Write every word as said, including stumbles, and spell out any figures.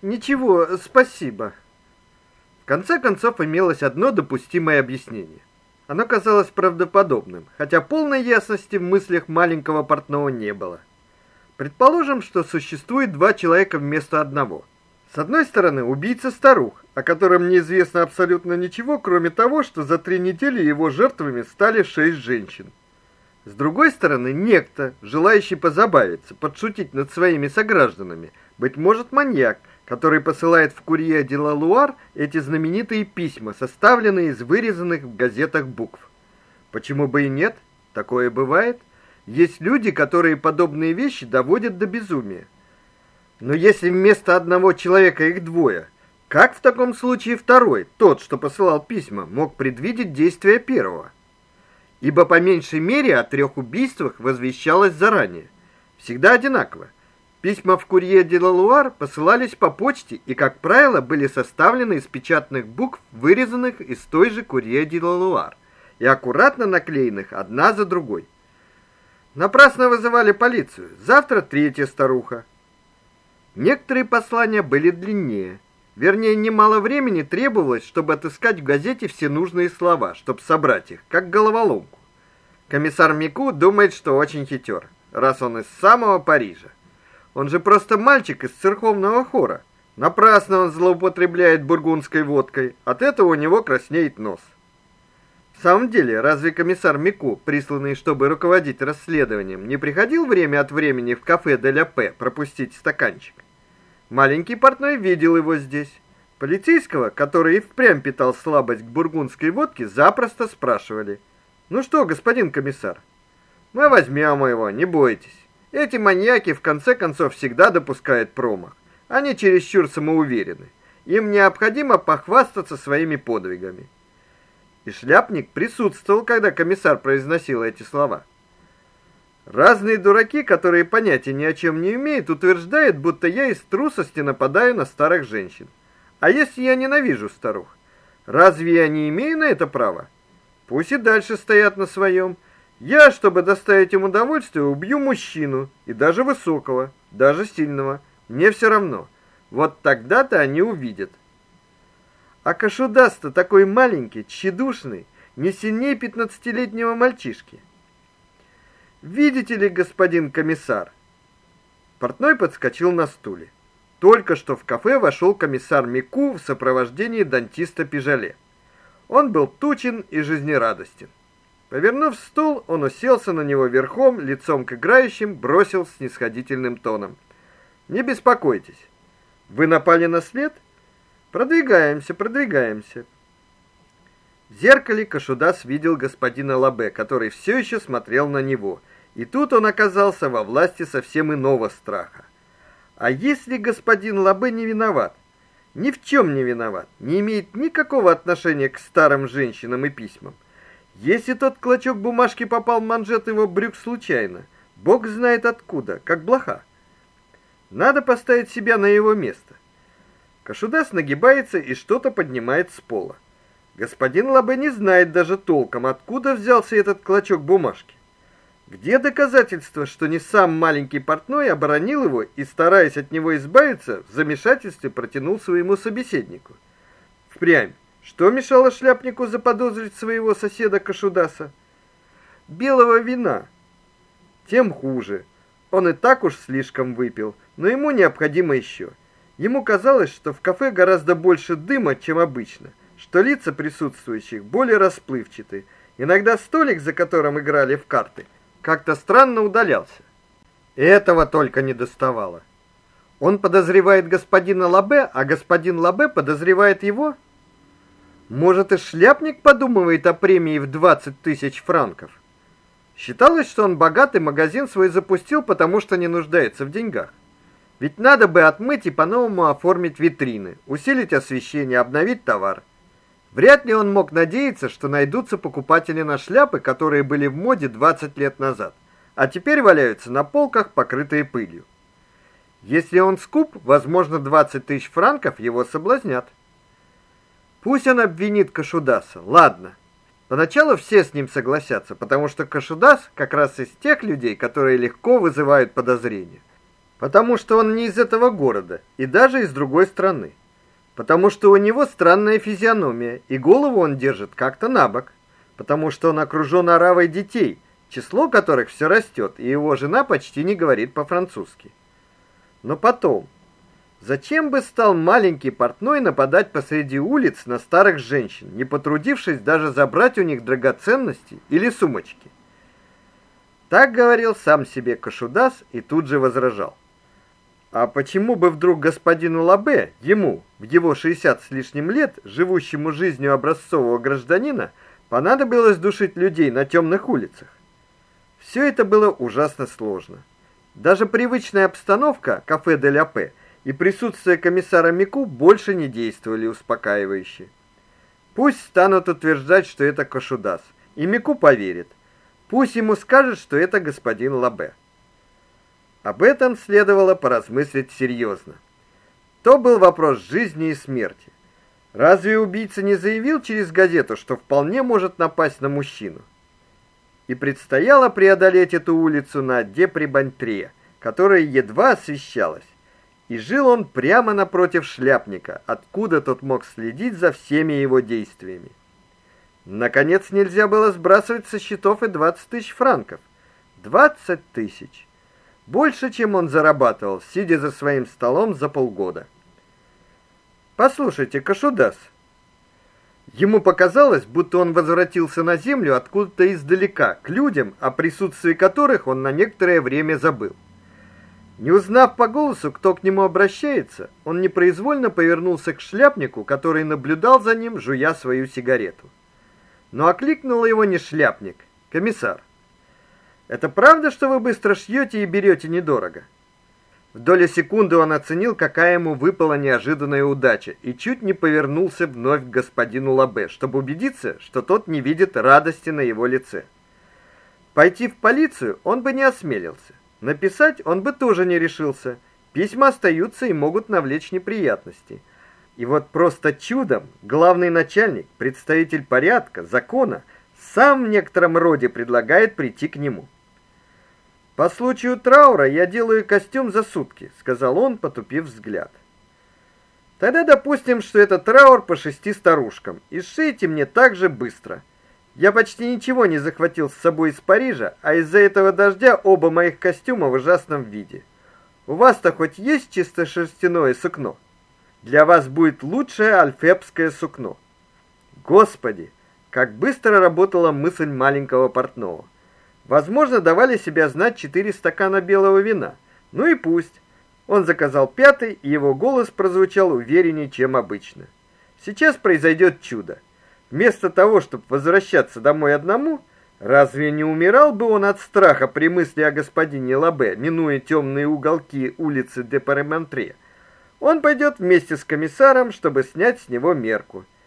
Ничего, спасибо. В конце концов имелось одно допустимое объяснение. Оно казалось правдоподобным, хотя полной ясности в мыслях маленького портного не было. Предположим, что существует два человека вместо одного. С одной стороны, убийца старух, о котором неизвестно абсолютно ничего, кроме того, что за три недели его жертвами стали шесть женщин. С другой стороны, некто, желающий позабавиться, подшутить над своими согражданами, быть может, маньяк, который посылает в Курье де ла Луар эти знаменитые письма, составленные из вырезанных в газетах букв. Почему бы и нет? Такое бывает. Есть люди, которые подобные вещи доводят до безумия. Но если вместо одного человека их двое, как в таком случае второй, тот, что посылал письма, мог предвидеть действия первого? Ибо по меньшей мере о трех убийствах возвещалось заранее. Всегда одинаково. Письма в Курье де ла Луар посылались по почте и, как правило, были составлены из печатных букв, вырезанных из той же Курье де ла Луар, и аккуратно наклеенных одна за другой. Напрасно вызывали полицию. Завтра третья старуха. Некоторые послания были длиннее. Вернее, немало времени требовалось, чтобы отыскать в газете все нужные слова, чтобы собрать их, как головоломку. Комиссар Мику думает, что очень хитер, раз он из самого Парижа. Он же просто мальчик из церковного хора. Напрасно он злоупотребляет бургундской водкой, от этого у него краснеет нос. В самом деле, разве комиссар Мику, присланный, чтобы руководить расследованием, не приходил время от времени в кафе де ля Пэ пропустить стаканчик? Маленький портной видел его здесь. Полицейского, который и впрямь питал слабость к бургундской водке, запросто спрашивали: "Ну что, господин комиссар, мы возьмем его, не бойтесь. Эти маньяки в конце концов всегда допускают промах. Они чересчур самоуверены. Им необходимо похвастаться своими подвигами". И шляпник присутствовал, когда комиссар произносил эти слова. Разные дураки, которые понятия ни о чем не имеют, утверждают, будто я из трусости нападаю на старых женщин. А если я ненавижу старух? Разве я не имею на это права? Пусть и дальше стоят на своем. Я, чтобы доставить им удовольствие, убью мужчину, и даже высокого, даже сильного. Мне все равно. Вот тогда-то они увидят. А Кашудас-то такой маленький, тщедушный, не сильнее пятнадцатилетнего мальчишки. Видите ли, господин комиссар? Портной подскочил на стуле. Только что в кафе вошел комиссар Мику в сопровождении дантиста Пижале. Он был тучен и жизнерадостен. Повернув стул, он уселся на него верхом, лицом к играющим, бросил снисходительным тоном: "Не беспокойтесь. Вы напали на след? Продвигаемся, продвигаемся". В зеркале Кашудас видел господина Лабе, который все еще смотрел на него. И тут он оказался во власти совсем иного страха. А если господин Лабе не виноват? Ни в чем не виноват, не имеет никакого отношения к старым женщинам и письмам. Если тот клочок бумажки попал в манжет его брюк случайно, Бог знает откуда, как блоха. Надо поставить себя на его место. Кашудас нагибается и что-то поднимает с пола. Господин Лабе не знает даже толком, откуда взялся этот клочок бумажки. Где доказательства, что не сам маленький портной оборонил его и, стараясь от него избавиться, в замешательстве протянул своему собеседнику? Впрямь, что мешало шляпнику заподозрить своего соседа Кашудаса? Белого вина. Тем хуже. Он и так уж слишком выпил, но ему необходимо еще. Ему казалось, что в кафе гораздо больше дыма, чем обычно, что лица присутствующих более расплывчаты. Иногда столик, за которым играли в карты, как-то странно удалялся. И этого только не доставало. Он подозревает господина Лабе, а господин Лабе подозревает его? Может, и шляпник подумывает о премии в двадцать тысяч франков? Считалось, что он богатый, магазин свой запустил, потому что не нуждается в деньгах. Ведь надо бы отмыть и по-новому оформить витрины, усилить освещение, обновить товар. Вряд ли он мог надеяться, что найдутся покупатели на шляпы, которые были в моде двадцать лет назад, а теперь валяются на полках, покрытые пылью. Если он скуп, возможно, двадцать тысяч франков его соблазнят. Пусть он обвинит Кашудаса. Ладно. Поначалу все с ним согласятся, потому что Кашудас как раз из тех людей, которые легко вызывают подозрения. Потому что он не из этого города и даже из другой страны. Потому что у него странная физиономия, и голову он держит как-то набок. Потому что он окружен оравой детей, число которых все растет, и его жена почти не говорит по-французски. Но потом, зачем бы стал маленький портной нападать посреди улиц на старых женщин, не потрудившись даже забрать у них драгоценности или сумочки? Так говорил сам себе Кашудас и тут же возражал. А почему бы вдруг господину Лабе, ему, в его шестьдесят с лишним лет, живущему жизнью образцового гражданина, понадобилось душить людей на темных улицах? Все это было ужасно сложно. Даже привычная обстановка кафе де ля Пэ и присутствие комиссара Мику больше не действовали успокаивающе. Пусть станут утверждать, что это Кашудас, и Мику поверит. Пусть ему скажут, что это господин Лабе. Об этом следовало поразмыслить серьезно. То был вопрос жизни и смерти. Разве убийца не заявил через газету, что вполне может напасть на мужчину? И предстояло преодолеть эту улицу на Де-Прибантре, которая едва освещалась. И жил он прямо напротив шляпника, откуда тот мог следить за всеми его действиями. Наконец, нельзя было сбрасывать со счетов и двадцать тысяч франков. двадцать тысяч. Больше, чем он зарабатывал, сидя за своим столом за полгода. Послушайте, Кашудас. Ему показалось, будто он возвратился на землю откуда-то издалека, к людям, о присутствии которых он на некоторое время забыл. Не узнав по голосу, кто к нему обращается, он непроизвольно повернулся к шляпнику, который наблюдал за ним, жуя свою сигарету. Но окликнул его не шляпник, комиссар. Это правда, что вы быстро шьете и берете недорого? В долю секунды он оценил, какая ему выпала неожиданная удача, и чуть не повернулся вновь к господину Лабе, чтобы убедиться, что тот не видит радости на его лице. Пойти в полицию он бы не осмелился. Написать он бы тоже не решился. Письма остаются и могут навлечь неприятности. И вот просто чудом главный начальник, представитель порядка, закона, сам в некотором роде предлагает прийти к нему. По случаю траура я делаю костюм за сутки, сказал он, потупив взгляд. Тогда допустим, что это траур по шести старушкам, и сшейте мне так же быстро. Я почти ничего не захватил с собой из Парижа, а из-за этого дождя оба моих костюма в ужасном виде. У вас-то хоть есть чисто шерстяное сукно? Для вас будет лучшее альфепское сукно. Господи, как быстро работала мысль маленького портного. Возможно, давали себя знать четыре стакана белого вина. Ну и пусть. Он заказал пятый, и его голос прозвучал увереннее, чем обычно. Сейчас произойдет чудо. Вместо того, чтобы возвращаться домой одному, разве не умирал бы он от страха при мысли о господине Лабе, минуя темные уголки улицы де Паремонтре? Он пойдет вместе с комиссаром, чтобы снять с него мерку.